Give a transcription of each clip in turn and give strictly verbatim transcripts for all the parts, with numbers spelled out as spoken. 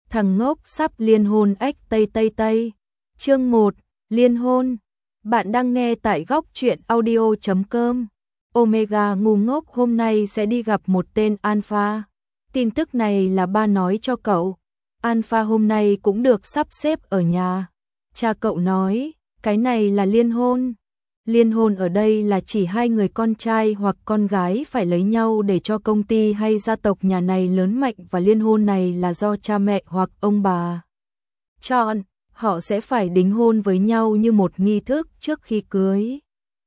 thằng ngốc sắp liên hôn ếch tây tây tây. Chương một, liên hôn. Bạn đang nghe tại góc truyện audio chấm com. Omega ngu ngốc hôm nay sẽ đi gặp một tên Alpha. Tin tức này là ba nói cho cậu. Alpha hôm nay cũng được sắp xếp ở nhà. Cha cậu nói, cái này là liên hôn. Liên hôn ở đây là chỉ hai người con trai hoặc con gái phải lấy nhau để cho công ty hay gia tộc nhà này lớn mạnh, và liên hôn này là do cha mẹ hoặc ông bà chọn. Họ sẽ phải đính hôn với nhau như một nghi thức trước khi cưới.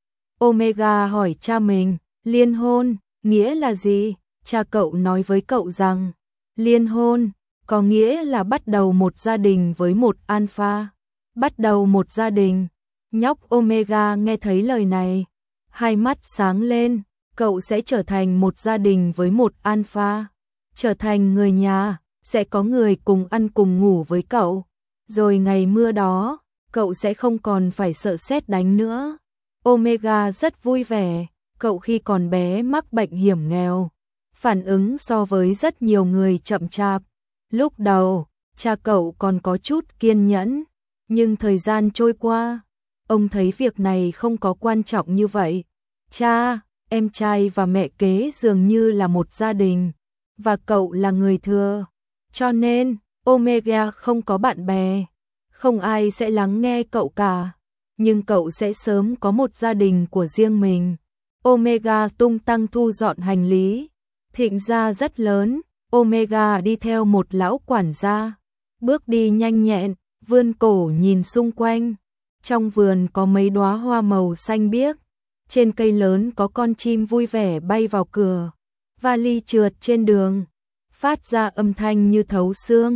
Omega hỏi cha mình, liên hôn, nghĩa là gì? Cha cậu nói với cậu rằng, liên hôn, có nghĩa là bắt đầu một gia đình với một Alpha. Bắt đầu một gia đình. Nhóc Omega nghe thấy lời này, hai mắt sáng lên, cậu sẽ trở thành một gia đình với một Alpha. Trở thành người nhà, sẽ có người cùng ăn cùng ngủ với cậu. Rồi ngày mưa đó, cậu sẽ không còn phải sợ sét đánh nữa. Omega rất vui vẻ, cậu khi còn bé mắc bệnh hiểm nghèo. Phản ứng so với rất nhiều người chậm chạp. Lúc đầu, cha cậu còn có chút kiên nhẫn, nhưng thời gian trôi qua, ông thấy việc này không có quan trọng như vậy. Cha, em trai và mẹ kế dường như là một gia đình, và cậu là người thừa. Cho nên, Omega không có bạn bè, không ai sẽ lắng nghe cậu cả, nhưng cậu sẽ sớm có một gia đình của riêng mình. Omega tung tăng thu dọn hành lý. Thịnh gia rất lớn, Omega đi theo một lão quản gia, bước đi nhanh nhẹn, vươn cổ nhìn xung quanh. Trong vườn có mấy đóa hoa màu xanh biếc, trên cây lớn có con chim vui vẻ bay vào cửa. Vali trượt trên đường, phát ra âm thanh như thấu xương.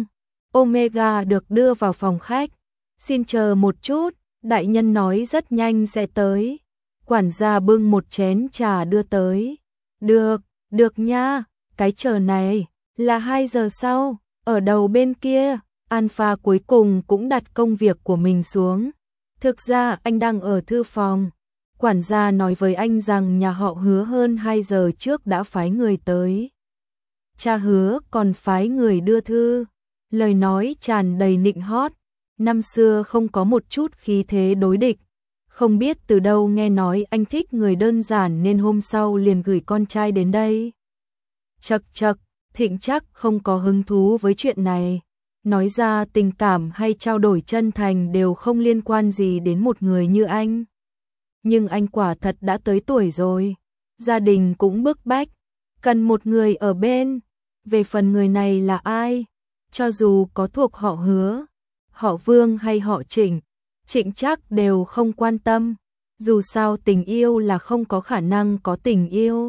Omega được đưa vào phòng khách. Xin chờ một chút, đại nhân nói rất nhanh sẽ tới. Quản gia bưng một chén trà đưa tới. Được, được nha, cái chờ này là hai giờ sau, ở đầu bên kia. Alpha cuối cùng cũng đặt công việc của mình xuống. Thực ra anh đang ở thư phòng. Quản gia nói với anh rằng nhà họ Hứa hơn hai giờ trước đã phái người tới. Cha Hứa còn phái người đưa thư. Lời nói tràn đầy nịnh hót. Năm xưa không có một chút khí thế đối địch. Không biết từ đâu nghe nói anh thích người đơn giản nên hôm sau liền gửi con trai đến đây. Chậc chậc, Thịnh chắc không có hứng thú với chuyện này. Nói ra tình cảm hay trao đổi chân thành đều không liên quan gì đến một người như anh. Nhưng anh quả thật đã tới tuổi rồi. Gia đình cũng bức bách, cần một người ở bên. Về phần người này là ai, cho dù có thuộc họ Hứa, họ Vương hay họ Trịnh, Trịnh chắc đều không quan tâm. Dù sao tình yêu là không có khả năng có tình yêu.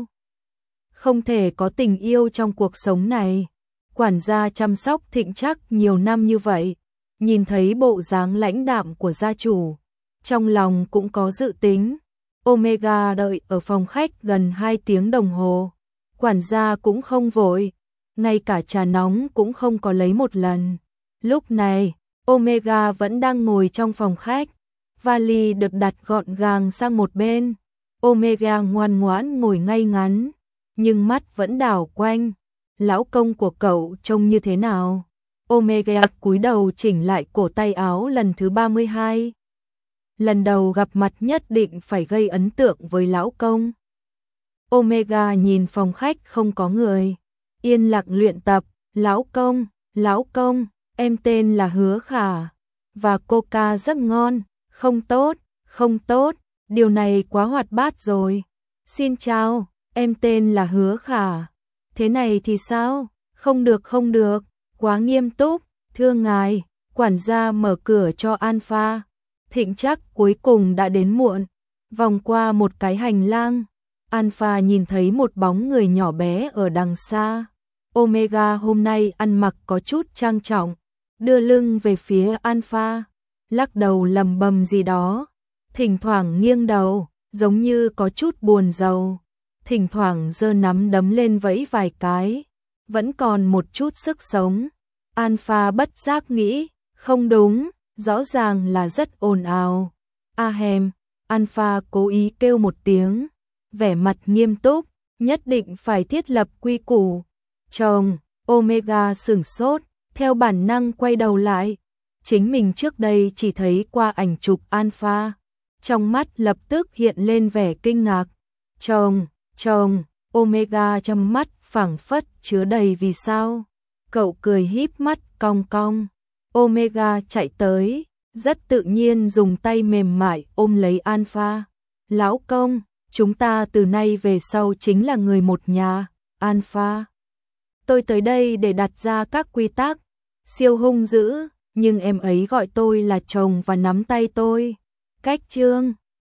Không thể có tình yêu trong cuộc sống này. Quản gia chăm sóc Thịnh chắc nhiều năm như vậy, nhìn thấy bộ dáng lãnh đạm của gia chủ, trong lòng cũng có dự tính. Omega đợi ở phòng khách gần hai tiếng đồng hồ. Quản gia cũng không vội, ngay cả trà nóng cũng không có lấy một lần. Lúc này, Omega vẫn đang ngồi trong phòng khách. Vali được đặt gọn gàng sang một bên. Omega ngoan ngoãn ngồi ngay ngắn, nhưng mắt vẫn đảo quanh. Lão công của cậu trông như thế nào? Omega cúi đầu chỉnh lại cổ tay áo lần thứ ba mươi hai. Lần đầu gặp mặt nhất định phải gây ấn tượng với lão công. Omega nhìn phòng khách không có người, yên lặng luyện tập. Lão công, lão công, em tên là Hứa Khả, và coca rất ngon. Không tốt, không tốt, điều này quá hoạt bát rồi. Xin chào, em tên là Hứa Khả. Thế này thì sao? Không được không được, quá nghiêm túc. Thưa ngài, quản gia mở cửa cho Alpha. Thịnh chắc cuối cùng đã đến muộn. Vòng qua một cái hành lang, Alpha nhìn thấy một bóng người nhỏ bé ở đằng xa. Omega hôm nay ăn mặc có chút trang trọng, đưa lưng về phía Alpha, lắc đầu lầm bầm gì đó, thỉnh thoảng nghiêng đầu, giống như có chút buồn rầu. Thỉnh thoảng giơ nắm đấm lên vẫy vài cái, vẫn còn một chút sức sống. Alpha bất giác nghĩ, không đúng, rõ ràng là rất ồn ào. Ahem, Alpha cố ý kêu một tiếng, vẻ mặt nghiêm túc, nhất định phải thiết lập quy củ. Chồng, Omega sửng sốt, theo bản năng quay đầu lại. Chính mình trước đây chỉ thấy qua ảnh chụp Alpha. Trong mắt lập tức hiện lên vẻ kinh ngạc. Chồng, chồng, Omega trong mắt phảng phất chứa đầy vì sao. Cậu cười híp mắt cong cong. Omega chạy tới, rất tự nhiên dùng tay mềm mại ôm lấy Alpha. Lão công, chúng ta từ nay về sau chính là người một nhà, Alpha. Tôi tới đây để đặt ra các quy tắc, siêu hung dữ, nhưng em ấy gọi tôi là chồng và nắm tay tôi. Cách chương